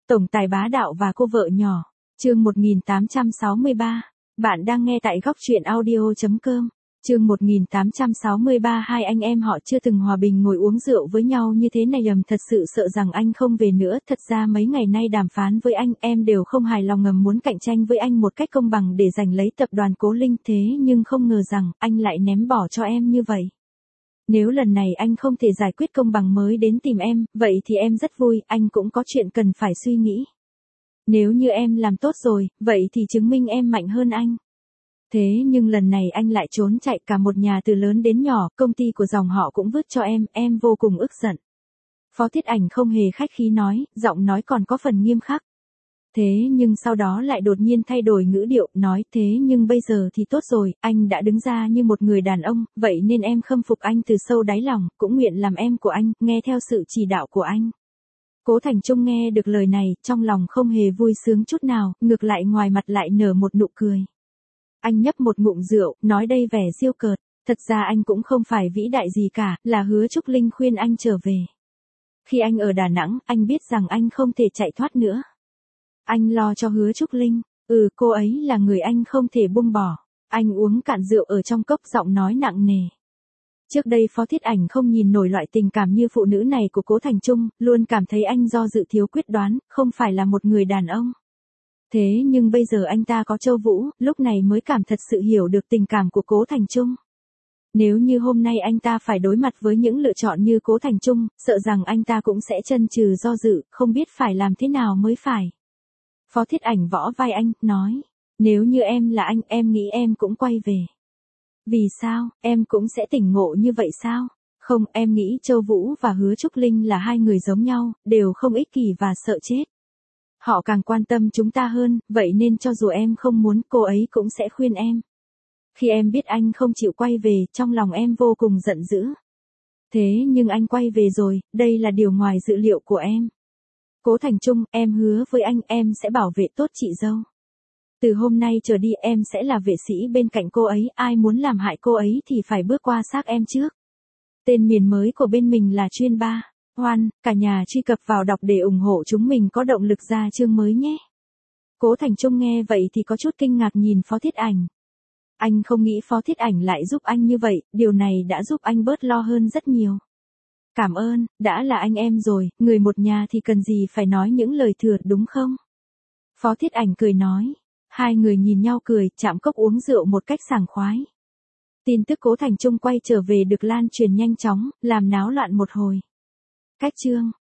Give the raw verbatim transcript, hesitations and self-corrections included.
Tổng tài bá đạo và cô vợ nhỏ. Chương một nghìn tám trăm sáu mươi ba. Bạn đang nghe tại góc truyện audio chấm com. Chương một nghìn tám trăm sáu mươi ba. Hai anh em họ chưa từng hòa bình ngồi uống rượu với nhau như thế này. Ầm thật sự sợ rằng anh không về nữa. Thật ra mấy ngày nay đàm phán với anh em đều không hài lòng, ngầm muốn cạnh tranh với anh một cách công bằng để giành lấy tập đoàn Cố Linh. Thế nhưng không ngờ rằng anh lại ném bỏ cho em như vậy. Nếu lần này anh không thể giải quyết công bằng mới đến tìm em, vậy thì em rất vui, anh cũng có chuyện cần phải suy nghĩ. Nếu như em làm tốt rồi, vậy thì chứng minh em mạnh hơn anh. Thế nhưng lần này anh lại trốn chạy, cả một nhà từ lớn đến nhỏ, công ty của dòng họ cũng vứt cho em, em vô cùng ức giận. Phó Thiết Ảnh không hề khách khí nói, giọng nói còn có phần nghiêm khắc. Thế nhưng sau đó lại đột nhiên thay đổi ngữ điệu, nói thế nhưng bây giờ thì tốt rồi, anh đã đứng ra như một người đàn ông, vậy nên em khâm phục anh từ sâu đáy lòng, cũng nguyện làm em của anh, nghe theo sự chỉ đạo của anh. Cố Thành Trung nghe được lời này, trong lòng không hề vui sướng chút nào, ngược lại ngoài mặt lại nở một nụ cười. Anh nhấp một ngụm rượu, nói đây vẻ giễu cợt, thật ra anh cũng không phải vĩ đại gì cả, là Hứa Trúc Linh khuyên anh trở về. Khi anh ở Đà Nẵng, anh biết rằng anh không thể chạy thoát nữa. Anh lo cho Hứa Trúc Linh, ừ cô ấy là người anh không thể buông bỏ. Anh uống cạn rượu ở trong cốc, giọng nói nặng nề. Trước đây Phó Thiết Ảnh không nhìn nổi loại tình cảm như phụ nữ này của Cố Thành Trung, luôn cảm thấy anh do dự thiếu quyết đoán, không phải là một người đàn ông. Thế nhưng bây giờ anh ta có Châu Vũ, lúc này mới cảm thật sự hiểu được tình cảm của Cố Thành Trung. Nếu như hôm nay anh ta phải đối mặt với những lựa chọn như Cố Thành Trung, sợ rằng anh ta cũng sẽ chần chừ do dự, không biết phải làm thế nào mới phải. Phó Thiết Ảnh võ vai anh, nói, nếu như em là anh, em nghĩ em cũng quay về. Vì sao, em cũng sẽ tỉnh ngộ như vậy sao? Không, em nghĩ Châu Vũ và Hứa Trúc Linh là hai người giống nhau, đều không ích kỷ và sợ chết. Họ càng quan tâm chúng ta hơn, vậy nên cho dù em không muốn, cô ấy cũng sẽ khuyên em. Khi em biết anh không chịu quay về, trong lòng em vô cùng giận dữ. Thế nhưng anh quay về rồi, đây là điều ngoài dự liệu của em. Cố Thành Trung, em hứa với anh, em sẽ bảo vệ tốt chị dâu. Từ hôm nay trở đi em sẽ là vệ sĩ bên cạnh cô ấy, ai muốn làm hại cô ấy thì phải bước qua xác em trước. Tên miền mới của bên mình là Chuyên Ba. Hoan, cả nhà truy cập vào đọc để ủng hộ chúng mình có động lực ra chương mới nhé. Cố Thành Trung nghe vậy thì có chút kinh ngạc nhìn Phó Thiết Ảnh. Anh không nghĩ Phó Thiết Ảnh lại giúp anh như vậy, điều này đã giúp anh bớt lo hơn rất nhiều. Cảm ơn, đã là anh em rồi, người một nhà thì cần gì phải nói những lời thừa đúng không? Phó Thiết Ảnh cười nói. Hai người nhìn nhau cười, chạm cốc uống rượu một cách sảng khoái. Tin tức Cố Thành Trung quay trở về được lan truyền nhanh chóng, làm náo loạn một hồi. Cách chương.